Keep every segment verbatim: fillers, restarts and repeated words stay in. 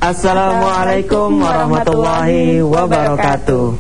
Assalamualaikum warahmatullahi wabarakatuh.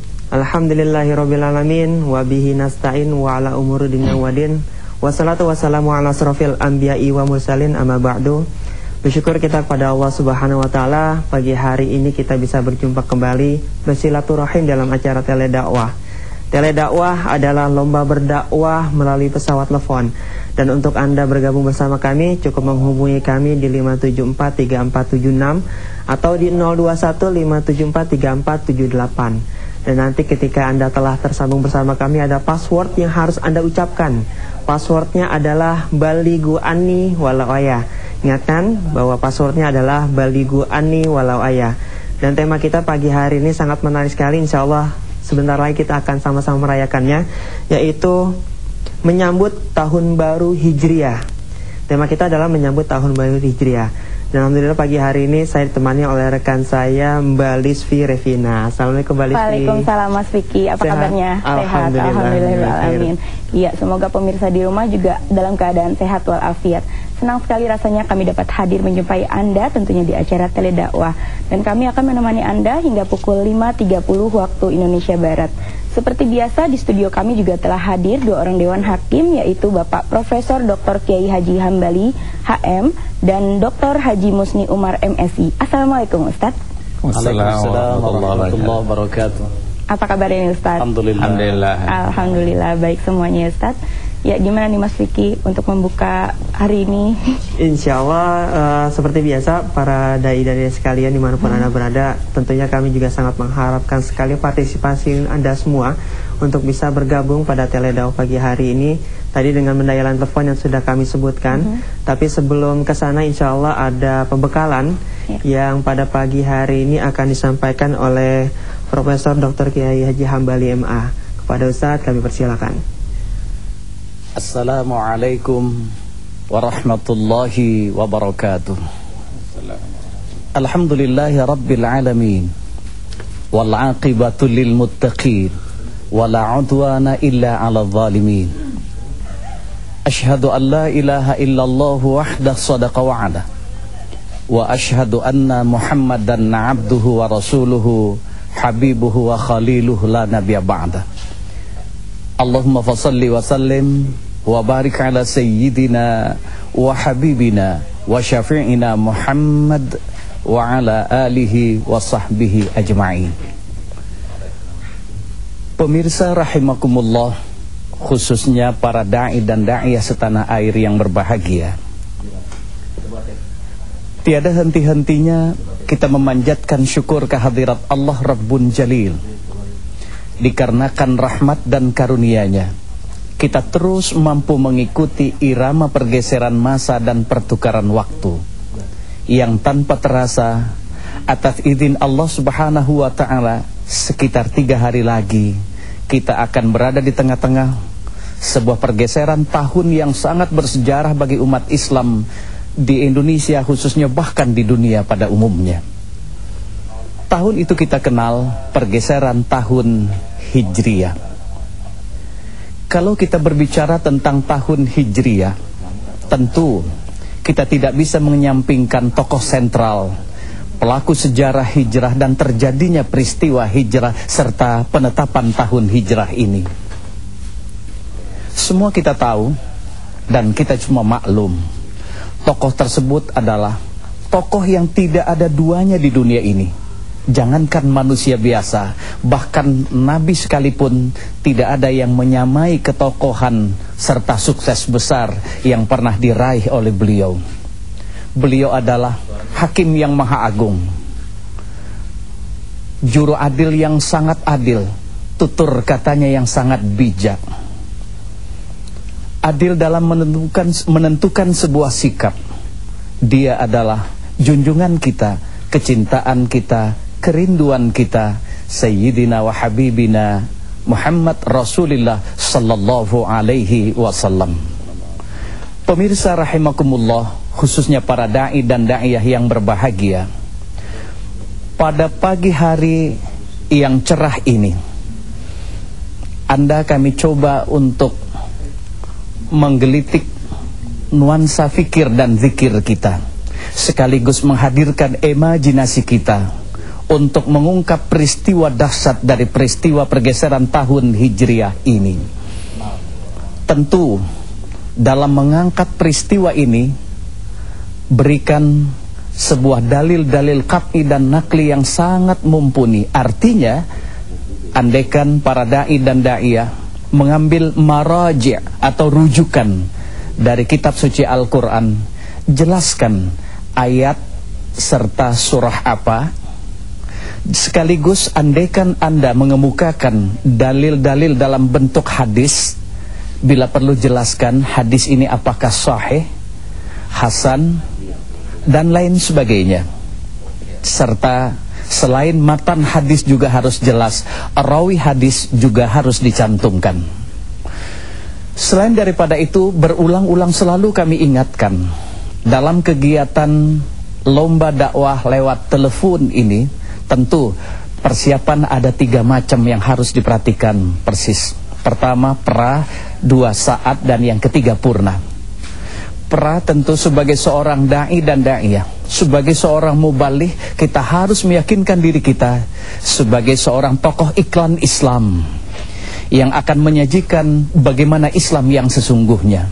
Alhamdulillahirrabbilalamin. Wabihi nasta'in wa ala umuri dunya wadin. Wassalatu wassalamu ala asrofil anbiya'i wa mursalin amma ba'du. Bersyukur kita kepada Allah subhanahu wa ta'ala, pagi hari ini kita bisa berjumpa kembali bersilaturahim dalam acara Teledakwah. Teledakwah adalah lomba berdakwah melalui pesawat telepon. Dan untuk Anda bergabung bersama kami, cukup menghubungi kami di lima tujuh empat tiga empat tujuh enam atau di nol dua satu lima tujuh empat tiga empat tujuh delapan. Dan nanti ketika Anda telah tersambung bersama kami, ada password yang harus Anda ucapkan. Passwordnya adalah Baligu Ani Walau Ayah. Ingatkan bahwa passwordnya adalah Baligu Ani Walau Ayah. Dan tema kita pagi hari ini sangat menarik sekali. Insya Allah sebentar lagi kita akan sama-sama merayakannya, yaitu menyambut tahun baru Hijriah. Tema kita adalah menyambut tahun baru Hijriah. Dan alhamdulillah pagi hari ini saya ditemani oleh rekan saya Mbak Lisvi Revina. Assalamualaikum Mbak Lisvi. Waalaikumsalam Mas Vicky. Apa Sehat? kabarnya? Alhamdulillah. Sehat. Alhamdulillah. Iya, semoga pemirsa di rumah juga dalam keadaan sehat walafiat. Senang sekali rasanya kami dapat hadir menjumpai Anda tentunya di acara Teledakwah. Dan kami akan menemani Anda hingga pukul lima tiga puluh waktu Indonesia Barat. Seperti biasa di studio kami juga telah hadir dua orang Dewan Hakim, yaitu Bapak Profesor Doktor Kiai Haji Hambali H M dan Doktor Haji Musni Umar M Si. Assalamualaikum Ustaz. Waalaikumsalam warahmatullahi wabarakatuh. Apa kabarnya Ustaz? Alhamdulillah. Alhamdulillah. Alhamdulillah baik semuanya Ustaz. Ya, gimana nih Mas Vicky untuk membuka hari ini? Insya Allah uh, seperti biasa para dai-dai sekalian dimanapun hmm. Anda berada, tentunya kami juga sangat mengharapkan sekali partisipasi Anda semua untuk bisa bergabung pada Teledakwah pagi hari ini. Tadi dengan mendayalan telepon yang sudah kami sebutkan, hmm. tapi sebelum ke sana insya Allah ada pembekalan ya. Yang pada pagi hari ini akan disampaikan oleh Profesor Doktor Kiai Haji Hambali M A. Kepada Ustaz kami persilakan. Assalamualaikum warahmatullahi wabarakatuh. Alhamdulillahi rabbil alamin, wal aqibatu lil muttaqin, wala udwana illa ala zalimin. Ashhadu an la ilaha illallah wahdah sadaqa wa'ada, wa ashhadu anna Muhammadan abduhu wa rasuluhu, habibuhu wa khaliluhu, la nabiyya ba'da. Allahumma fasalli wa sallim wa barik ala sayyidina wa habibina wa syafi'ina Muhammad wa ala alihi wa sahbihi ajma'in. Pemirsa rahimakumullah, khususnya para da'i dan da'iyah setanah air yang berbahagia, tiada henti-hentinya kita memanjatkan syukur kehadirat Allah Rabbun Jalil. Dikarenakan rahmat dan karunia-Nya, kita terus mampu mengikuti irama pergeseran masa dan pertukaran waktu, yang tanpa terasa atas izin Allah subhanahu wa ta'ala, sekitar tiga hari lagi kita akan berada di tengah-tengah sebuah pergeseran tahun yang sangat bersejarah bagi umat Islam di Indonesia khususnya, bahkan di dunia pada umumnya. Tahun itu kita kenal pergeseran tahun Hijriah. Kalau kita berbicara tentang tahun Hijriah, tentu kita tidak bisa menyampingkan tokoh sentral, pelaku sejarah hijrah dan terjadinya peristiwa hijrah serta penetapan tahun hijrah ini. Semua kita tahu dan kita cuma maklum, tokoh tersebut adalah tokoh yang tidak ada duanya di dunia ini. Jangankan manusia biasa, bahkan Nabi sekalipun tidak ada yang menyamai ketokohan serta sukses besar yang pernah diraih oleh beliau. Beliau adalah hakim yang maha agung, juru adil yang sangat adil, tutur katanya yang sangat bijak, adil dalam menentukan, menentukan sebuah sikap. Dia adalah junjungan kita, kecintaan kita, kerinduan kita, Sayyidina wa Habibina Muhammad Rasulullah Sallallahu Alaihi Wasallam. Pemirsa rahimakumullah, khususnya para da'i dan da'iyah yang berbahagia, pada pagi hari yang cerah ini, Anda kami coba untuk menggelitik nuansa fikir dan zikir kita, sekaligus menghadirkan imajinasi kita untuk mengungkap peristiwa dahsyat dari peristiwa pergeseran tahun Hijriah ini. Tentu dalam mengangkat peristiwa ini, berikan sebuah dalil-dalil qat'i dan nakli yang sangat mumpuni. Artinya, andaikan para da'i dan da'iyah mengambil maraji' atau rujukan dari kitab suci Al-Quran, jelaskan ayat serta surah apa, sekaligus andaikan Anda mengemukakan dalil-dalil dalam bentuk hadis, bila perlu jelaskan hadis ini apakah sahih, hasan, dan lain sebagainya. Serta selain matan hadis juga harus jelas, rawi hadis juga harus dicantumkan. Selain daripada itu, berulang-ulang selalu kami ingatkan, dalam kegiatan lomba dakwah lewat telepon ini, tentu persiapan ada tiga macam yang harus diperhatikan persis. Pertama, pra, dua, saat, dan yang ketiga, purna. Pra tentu sebagai seorang da'i dan da'iyah, sebagai seorang muballigh, kita harus meyakinkan diri kita sebagai seorang tokoh iklan Islam yang akan menyajikan bagaimana Islam yang sesungguhnya.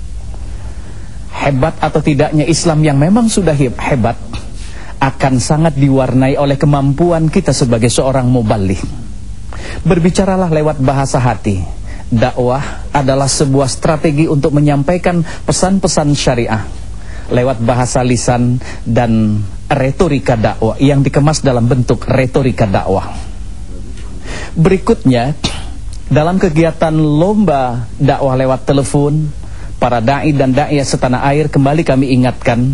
Hebat atau tidaknya Islam yang memang sudah hebat akan sangat diwarnai oleh kemampuan kita sebagai seorang muballigh. Berbicaralah lewat bahasa hati. Dakwah adalah sebuah strategi untuk menyampaikan pesan-pesan syariah lewat bahasa lisan dan retorika dakwah yang dikemas dalam bentuk retorika dakwah. Berikutnya, dalam kegiatan lomba dakwah lewat telepon, para da'i dan da'iyah setanah air, kembali kami ingatkan,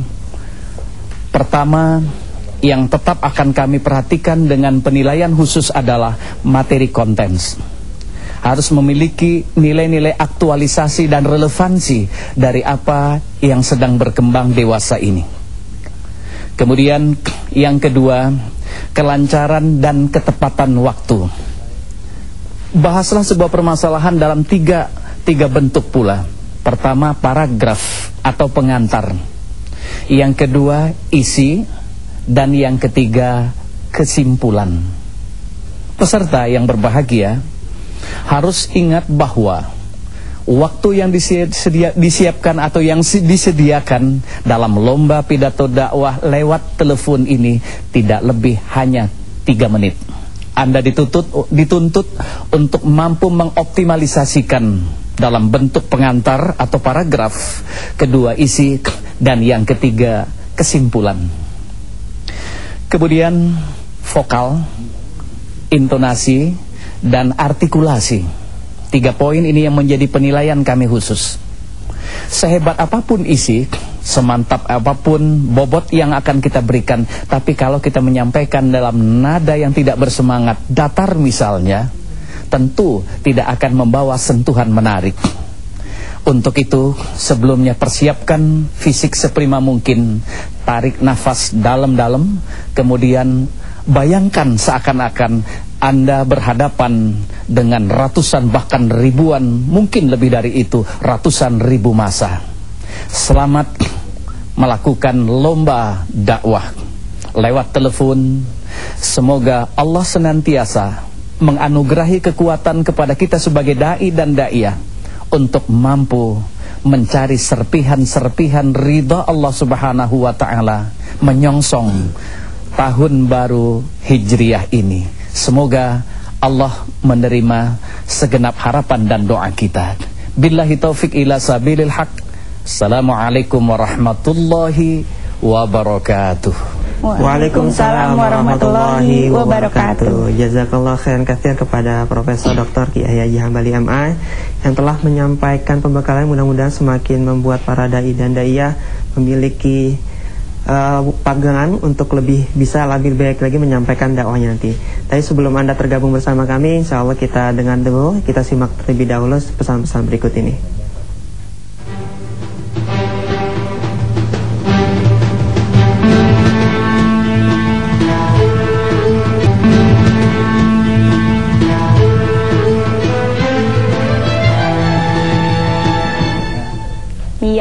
pertama yang tetap akan kami perhatikan dengan penilaian khusus adalah materi konten. Harus memiliki nilai-nilai aktualisasi dan relevansi dari apa yang sedang berkembang dewasa ini. Kemudian yang kedua, kelancaran dan ketepatan waktu. Bahaslah sebuah permasalahan dalam tiga, tiga bentuk pula. Pertama, paragraf atau pengantar. Yang kedua, isi. Dan yang ketiga, kesimpulan. Peserta yang berbahagia harus ingat bahwa waktu yang disedia, disiapkan atau yang disediakan dalam lomba pidato dakwah lewat telepon ini tidak lebih hanya tiga menit. Anda dituntut, dituntut untuk mampu mengoptimalisasikan dalam bentuk pengantar atau paragraf, kedua isi, dan yang ketiga kesimpulan. Kemudian vokal, intonasi, dan artikulasi. Tiga poin ini yang menjadi penilaian kami khusus. Sehebat apapun isi, semantap apapun bobot yang akan kita berikan, tapi kalau kita menyampaikan dalam nada yang tidak bersemangat, datar misalnya, tentu tidak akan membawa sentuhan menarik. Untuk itu, sebelumnya persiapkan fisik seprima mungkin, tarik nafas dalam-dalam, kemudian bayangkan seakan-akan Anda berhadapan dengan ratusan bahkan ribuan, mungkin lebih dari itu, ratusan ribu massa. Selamat melakukan lomba dakwah lewat telepon. Semoga Allah senantiasa menganugerahi kekuatan kepada kita sebagai da'i dan da'iyah untuk mampu mencari serpihan-serpihan ridha Allah Subhanahu wa ta'ala menyongsong tahun baru Hijriah ini. Semoga Allah menerima segenap harapan dan doa kita. Billahi taufiq ila sabilil haq. Assalamualaikum warahmatullahi wabarakatuh. Waalaikumsalam warahmatullahi wabarakatuh. Jazakallah khairan katsir kepada Profesor Doktor Kiai Haji Hambali M A yang telah menyampaikan pembekalan, mudah-mudahan semakin membuat para dai dan daiyah memiliki uh, pegangan untuk lebih bisa lebih baik lagi menyampaikan dakwahnya nanti. Tapi sebelum Anda tergabung bersama kami, insya Allah kita dengar dulu, kita simak terlebih dahulu pesan-pesan berikut ini. Iya pemirsa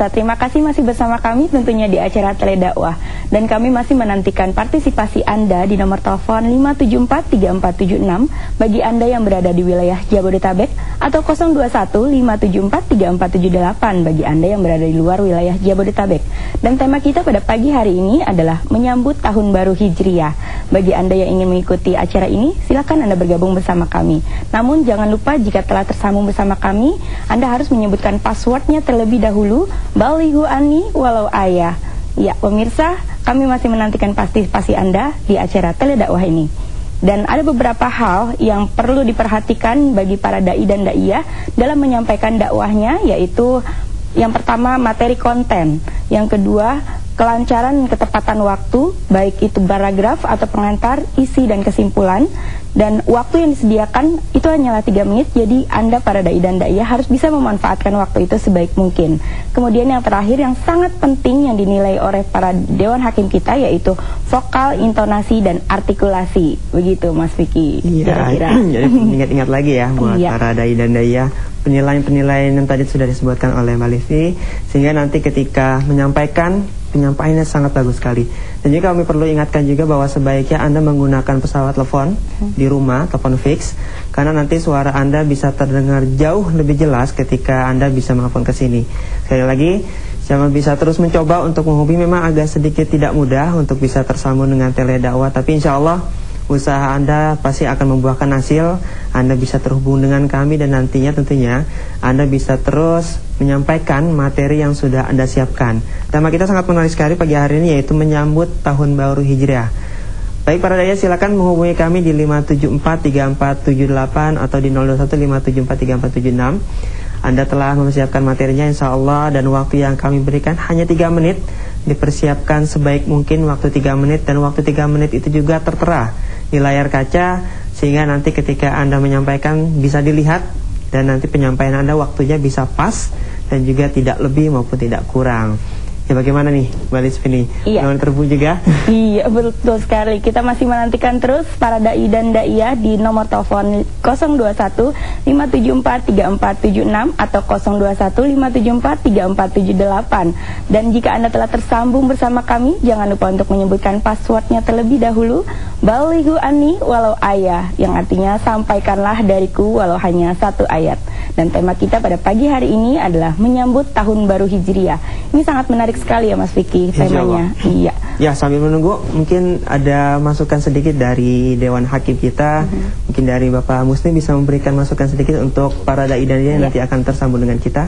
pemirsa, terima kasih masih bersama kami tentunya di acara Teledakwah. Dan kami masih menantikan partisipasi Anda di nomor telepon lima tujuh empat tiga empat tujuh enam bagi Anda yang berada di wilayah Jabodetabek, atau nol dua satu lima tujuh empat tiga empat tujuh delapan bagi Anda yang berada di luar wilayah Jabodetabek. Dan tema kita pada pagi hari ini adalah menyambut Tahun Baru Hijriah. Bagi Anda yang ingin mengikuti acara ini, silakan Anda bergabung bersama kami. Namun jangan lupa jika telah tersambung bersama kami, Anda harus menyebutkan passwordnya terlebih dahulu, balighu anni walau ayah. Ya, pemirsa, kami masih menantikan partisipasi Anda di acara Teledakwah ini. Dan ada beberapa hal yang perlu diperhatikan bagi para dai dan daiyah dalam menyampaikan dakwahnya, yaitu yang pertama materi konten, yang kedua kelancaran ketepatan waktu, baik itu paragraf atau pengantar, isi dan kesimpulan. Dan waktu yang disediakan itu hanyalah tiga menit, jadi Anda para dai dan daiyah harus bisa memanfaatkan waktu itu sebaik mungkin. Kemudian yang terakhir yang sangat penting yang dinilai oleh para dewan hakim kita, yaitu vokal, intonasi dan artikulasi. Begitu Mas Vicky. Iya, jadi ingat-ingat lagi ya buat iya. para dai dan daiyah, penilaian-penilaian yang tadi sudah disebutkan oleh Mbak Livi, sehingga nanti ketika menyampaikan, penyampaiannya sangat bagus sekali. Dan juga kami perlu ingatkan juga bahwa sebaiknya Anda menggunakan pesawat telepon hmm. di rumah, telepon fix, karena nanti suara Anda bisa terdengar jauh lebih jelas ketika Anda bisa menelpon ke sini. Sekali lagi, jangan bisa terus mencoba untuk menghubungi, memang agak sedikit tidak mudah untuk bisa tersambung dengan Teledakwah, tapi insya Allah usaha Anda pasti akan membuahkan hasil. Anda bisa terhubung dengan kami dan nantinya tentunya Anda bisa terus menyampaikan materi yang sudah Anda siapkan. Tema kita sangat menarik sekali pagi hari ini, yaitu menyambut Tahun Baru Hijriah. Baik para daya, silakan menghubungi kami di lima tujuh empat tiga empat tujuh delapan atau di nol dua satu lima tujuh empat tiga empat tujuh enam. Anda telah mempersiapkan materinya insya Allah, dan waktu yang kami berikan hanya tiga menit. Dipersiapkan sebaik mungkin waktu tiga menit, dan waktu tiga menit itu juga tertera di layar kaca, sehingga nanti ketika Anda menyampaikan bisa dilihat, dan nanti penyampaian Anda waktunya bisa pas dan juga tidak lebih maupun tidak kurang. Ya, bagaimana nih Mbak Lisfi nih? Iya. Dengan terhubung juga? Iya, betul sekali. Kita masih menantikan terus para dai dan daiyah di nomor telepon nol dua satu lima tujuh empat tiga empat tujuh enam atau nol dua satu lima tujuh empat tiga empat tujuh delapan. Dan jika Anda telah tersambung bersama kami, jangan lupa untuk menyebutkan passwordnya terlebih dahulu, balighu anni walau ayah, yang artinya sampaikanlah dariku walau hanya satu ayat. Dan tema kita pada pagi hari ini adalah menyambut Tahun Baru Hijriah. Ini sangat menarik sekali ya Mas Vicky temanya. Iya. Ya, sambil menunggu mungkin ada masukan sedikit dari Dewan Hakim kita. Uh-huh. Mungkin dari Bapak Musni bisa memberikan masukan sedikit untuk para dai dan daiyah yang nanti akan tersambung dengan kita.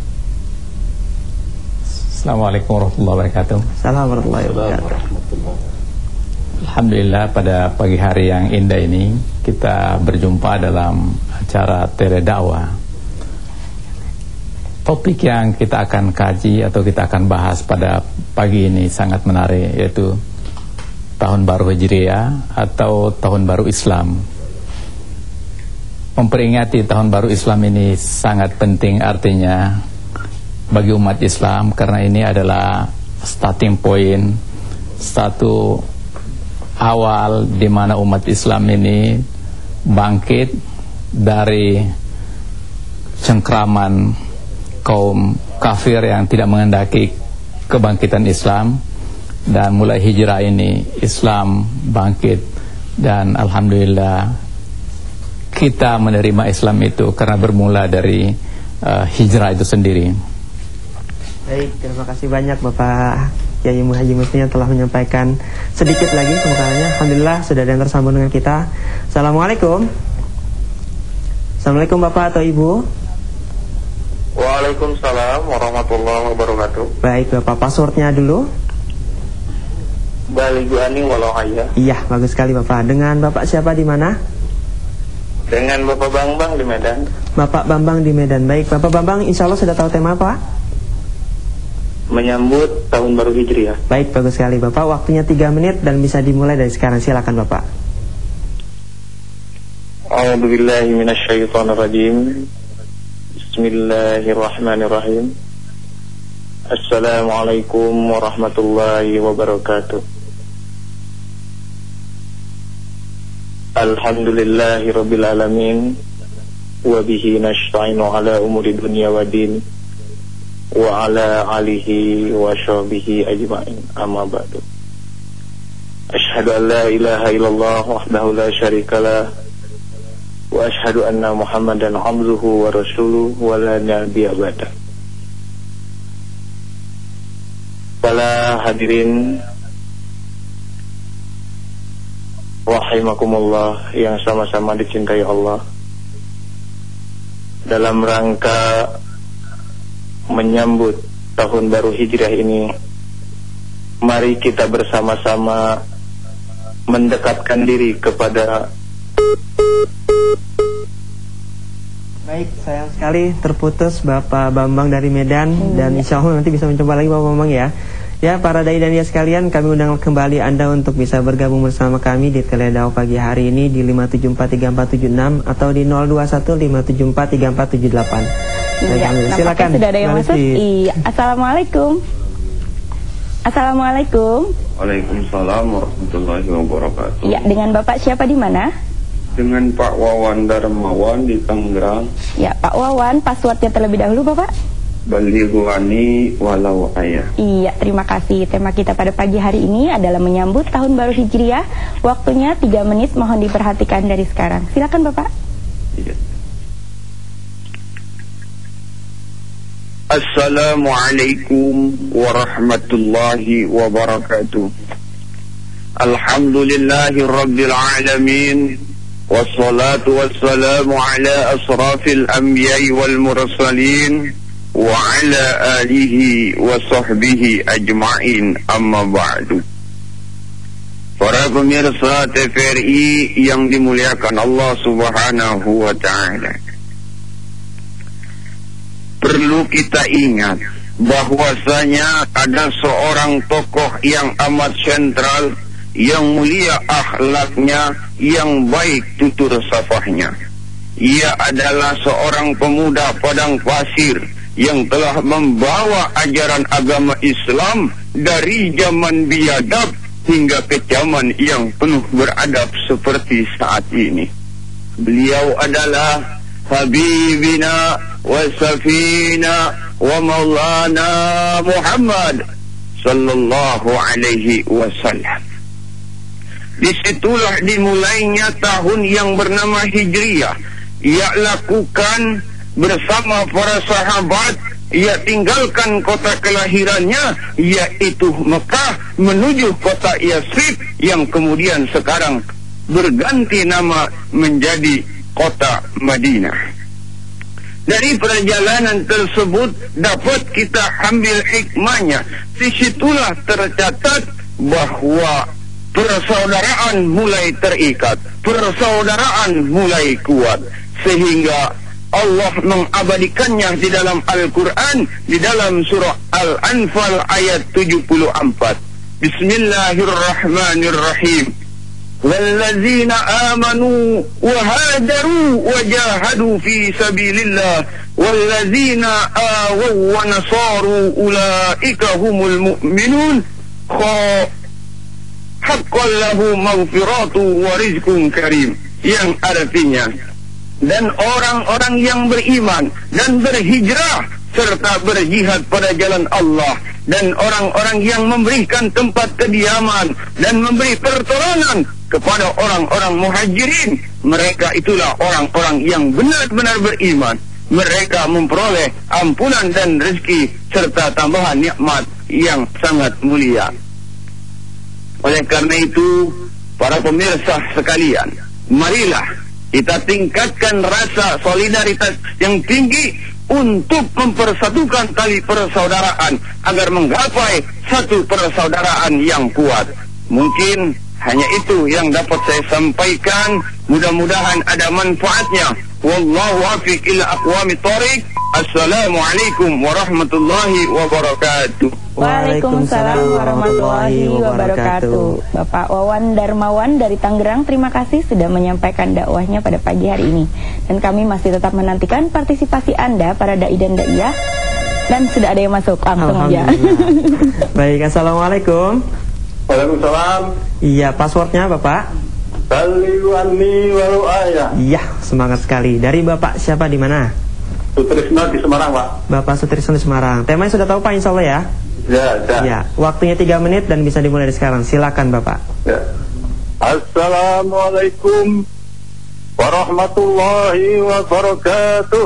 Assalamualaikum warahmatullahi wabarakatuh. Assalamualaikum warahmatullahi wabarakatuh. Alhamdulillah, pada pagi hari yang indah ini kita berjumpa dalam acara Teledakwah. Topik yang kita akan kaji atau kita akan bahas pada pagi ini sangat menarik, yaitu Tahun Baru Hijriah atau Tahun Baru Islam. Memperingati Tahun Baru Islam ini sangat penting artinya bagi umat Islam, karena ini adalah starting point, satu awal di mana umat Islam ini bangkit dari cengkraman kaum kafir yang tidak mengendaki kebangkitan Islam, dan mulai hijrah ini Islam bangkit, dan alhamdulillah kita menerima Islam itu karena bermula dari uh, hijrah itu sendiri. Baik, terima kasih banyak Bapak Kiai Haji Musni yang telah menyampaikan sedikit lagi kemukaannya. Alhamdulillah sudah ada yang tersambung dengan kita. Assalamualaikum. Assalamualaikum Bapak atau Ibu. Waalaikumsalam warahmatullahi wabarakatuh. Baik Bapak, passwordnya dulu. Balighu anni walau ayah. Iya, bagus sekali Bapak. Dengan Bapak siapa di mana? Dengan Bapak Bambang di Medan. Bapak Bambang di Medan. Baik Bapak Bambang, insya Allah sudah tahu tema apa? Menyambut Tahun Baru Hijriah. Baik, bagus sekali Bapak. Waktunya tiga menit dan bisa dimulai dari sekarang. Silakan Bapak. A'udzubillahi minasyaitonirrajim. Bismillahirrahmanirrahim. Assalamualaikum warahmatullahi wabarakatuh. Alhamdulillahi rabbil alamin, wa bihi nasta'inu ala umuri dunya wa din. wa ala alihi wa sahbihi ajma'in, amma ba'du. Asyhadu an la ilaha illallah wahdahu la syarikalah wa asyhadu anna Muhammadan abduhu wa rasuluhu wa la nabiyya ba'da. Para hadirin rahimakumullah yang sama-sama dicintai Allah, dalam rangka menyambut tahun baru Hijriah ini, mari kita bersama-sama mendekatkan diri kepada. Baik, sayang sekali terputus Bapak Bambang dari Medan, hmm. dan insya Allah nanti bisa mencoba lagi Bapak Bambang ya. Ya, para dai dan ya sekalian, kami undang kembali Anda untuk bisa bergabung bersama kami di Teledakwah pagi hari ini di lima tujuh empat tiga empat tujuh enam atau di nol dua satu lima tujuh empat tiga empat tujuh delapan. Ya, silakan. Sudah ada yang masuk. Iya. Assalamualaikum. Assalamualaikum. Waalaikumsalam warahmatullahi wabarakatuh. Ya, dengan Bapak siapa di mana? Dengan Pak Wawan Darmawan di Tangerang. Ya, Pak Wawan, passwordnya terlebih dahulu Bapak. Balighani walau ayah. Iya, terima kasih. Tema kita pada pagi hari ini adalah menyambut tahun baru Hijriah. Waktunya tiga menit, mohon diperhatikan dari sekarang. Silakan Bapak. Iya. Assalamualaikum warahmatullahi wabarakatuh. Alhamdulillahi rabbil alamin, wassalatu wassalamu ala asrafil anbiya'i wal mursalin wa ala alihi wa sahbihi ajma'in, amma ba'du. Para pemirsa T V R I yang dimuliakan Allah subhanahu wa ta'ala, perlu kita ingat bahwasanya ada seorang tokoh yang amat sentral, yang mulia akhlaknya, yang baik tutur safahnya. Ia adalah seorang pemuda padang pasir yang telah membawa ajaran agama Islam dari zaman biadab hingga ke zaman yang penuh beradab seperti saat ini. Beliau adalah Habibina wa Safina wa Maulana Muhammad sallallahu alaihi wasallam. Disitulah dimulainya tahun yang bernama Hijriah. Ia lakukan bersama para sahabat. Ia tinggalkan kota kelahirannya, yaitu Mekah, menuju kota Yathrib yang kemudian sekarang berganti nama menjadi kota Madinah. Dari perjalanan tersebut dapat kita ambil hikmahnya. Disitulah tercatat bahwa persaudaraan mulai terikat, persaudaraan mulai kuat, sehingga Allah mengabadikannya di dalam Al-Quran, di dalam surah Al-Anfal ayat tujuh puluh empat. Bismillahirrahmanirrahim. Wallazina amanu wahadaru wajahadu fi sabilillah wallazina awaw wa nasaru ulaika humul mu'minun haqqan lahu maghfiratu wa rizqun karim, yang artinya, dan orang-orang yang beriman dan berhijrah serta berjihad pada jalan Allah, dan orang-orang yang memberikan tempat kediaman dan memberi pertolongan kepada orang-orang muhajirin, mereka itulah orang-orang yang benar-benar beriman. Mereka memperoleh ampunan dan rezeki serta tambahan nikmat yang sangat mulia. Oleh karena itu, para pemirsa sekalian, marilah kita tingkatkan rasa solidaritas yang tinggi untuk mempersatukan tali persaudaraan agar menggapai satu persaudaraan yang kuat. Mungkin hanya itu yang dapat saya sampaikan. Mudah-mudahan ada manfaatnya. Wallahu a'fiq ila aqwamit thoriq. Assalamualaikum warahmatullahi wabarakatuh. Waalaikumsalam warahmatullahi wabarakatuh. Bapak Wawan Darmawan dari Tangerang, terima kasih sudah menyampaikan dakwahnya pada pagi hari ini. Dan kami masih tetap menantikan partisipasi Anda, para dai dan daiyah. Dan sudah ada yang masuk, langsung aja. Baik, assalamualaikum. Waalaikumsalam. Iya, passwordnya Bapak? Balighani walau ayah. Iya, semangat sekali. Dari Bapak siapa di mana? Sutrisno di Semarang, Pak. Bapak Sutrisno di Semarang. Temanya sudah tahu Pak, insya Allah ya? Ya, ya. Ya, waktunya tiga menit dan bisa dimulai dari sekarang. Silakan Bapak. Ya. Assalamualaikum warahmatullahi wabarakatuh.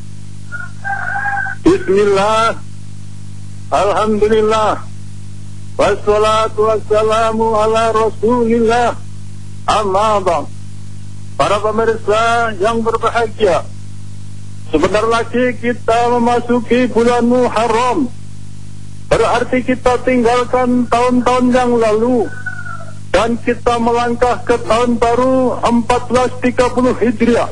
Bismillah. Alhamdulillah. Wassalatu wassalamu ala Rasulillah. Amma ba'd. Para pemirsa yang berbahagia, sebentar lagi kita memasuki bulan Muharram. Berarti kita tinggalkan tahun-tahun yang lalu dan kita melangkah ke tahun baru empat belas tiga puluh Hijriah.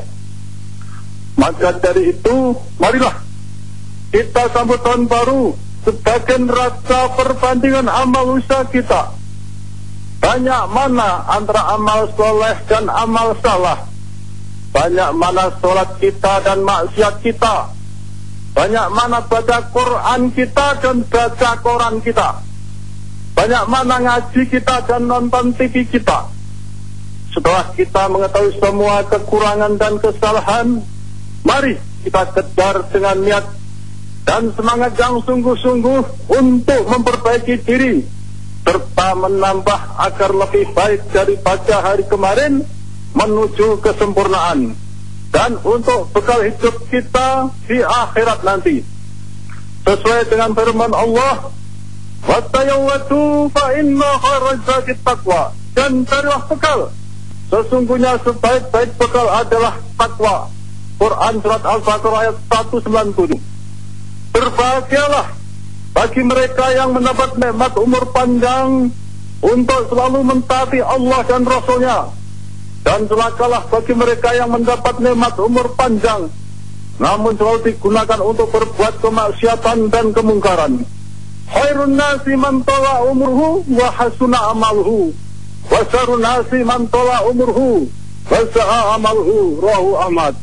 Maka dari itu, marilah kita sambut tahun baru sebagai rasa perbandingan amal usaha kita. Banyak mana antara amal soleh dan amal salah. Banyak mana sholat kita dan maksiat kita. Banyak mana baca Quran kita dan baca koran kita. Banyak mana ngaji kita dan nonton T V kita. Setelah kita mengetahui semua kekurangan dan kesalahan, mari kita kejar dengan niat dan semangat yang sungguh-sungguh untuk memperbaiki diri, serta menambah agar lebih baik daripada hari kemarin menuju kesempurnaan, dan untuk bekal hidup kita di akhirat nanti. Sesuai dengan firman Allah, "Wattayawatu fa inna khairaz zadi taqwa." Dan carilah bekal, sesungguhnya sebaik-baik bekal adalah takwa. Quran surat Al-Baqarah ayat seratus sembilan puluh. Berbahagialah bagi mereka yang mendapat nikmat umur panjang untuk selalu mentaati Allah dan Rasul-Nya, dan celakalah bagi mereka yang mendapat nikmat umur panjang namun selalu digunakan untuk berbuat kemaksiatan dan kemungkaran. Khairun nasi man tala umruhu wa hasuna amaluhu, wa syarrun nasi man tala umruhu wa sa'a amaluhu. Rawahu Ahmad.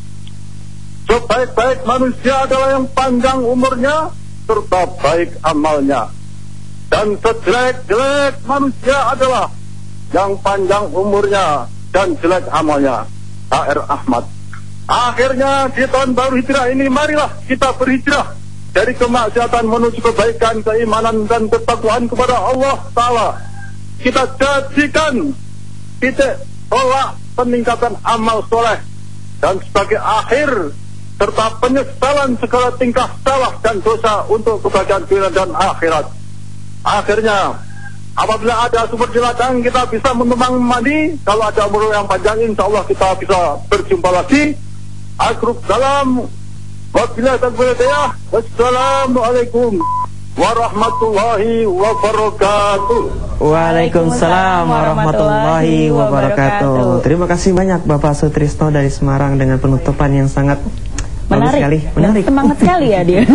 Sebaik-baik manusia adalah yang panjang umurnya serta baik amalnya, dan sejelek-jelek manusia adalah yang panjang umurnya dan jelek amalnya. H R Ahmad. Akhirnya di tahun baru hijrah ini, marilah kita berhijrah dari kemaksiatan menuju kebaikan, keimanan dan ketakwaan kepada Allah Ta'ala. Kita jadikan titik tolak peningkatan amal soleh, dan sebagai akhir serta penyesalan segala tingkah salah dan dosa untuk kebahagiaan dunia dan akhirat. Akhirnya, apabila ada sumber ladang, kita bisa menumpang mandi. Kalau ada umur yang panjang, insya Allah kita bisa berjumpa lagi. Akrub salam. Wabillahi taufiq. Wassalamualaikum warahmatullahi wabarakatuh. Waalaikumsalam warahmatullahi wabarakatuh. Terima kasih banyak Bapak Sutrisno dari Semarang dengan penutupan yang sangat menarik sekali. Menarik. Semangat sekali ya dia.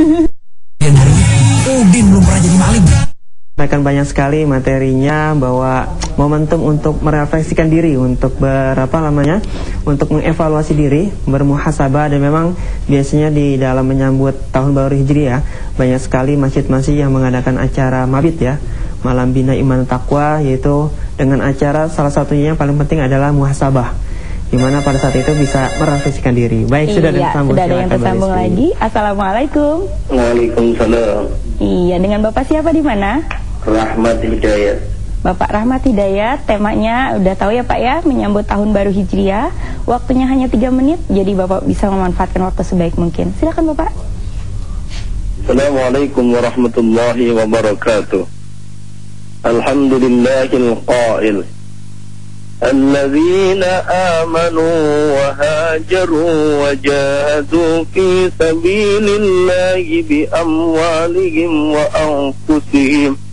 Udin belum pernah jadi maling. Akan banyak sekali materinya, bahwa momentum untuk merefleksikan diri, untuk berapa namanya, untuk mengevaluasi diri, bermuhasabah. Dan memang biasanya di dalam menyambut tahun baru Hijriah, banyak sekali masjid-masjid yang mengadakan acara mabit ya, malam bina iman takwa, yaitu dengan acara salah satunya yang paling penting adalah muhasabah, di mana pada saat itu bisa merefleksikan diri. Baik, sudah ada iya, tersambung. Sudah ada yang tersambung lagi. Assalamualaikum. Waalaikumsalam. Iya, dengan Bapak siapa di mana? Rahmat Hidayat. Bapak Rahmat Hidayat, temanya udah tahu ya Pak ya, menyambut tahun baru Hijriah. Waktunya hanya tiga menit, jadi Bapak bisa memanfaatkan waktu sebaik mungkin. Silakan Bapak. Assalamualaikum warahmatullahi wabarakatuh. Alhamdulillahil qail, alladzina amanu wa hajaru wa jahadu fi sabilillahi bi amwalihim wa anfusihim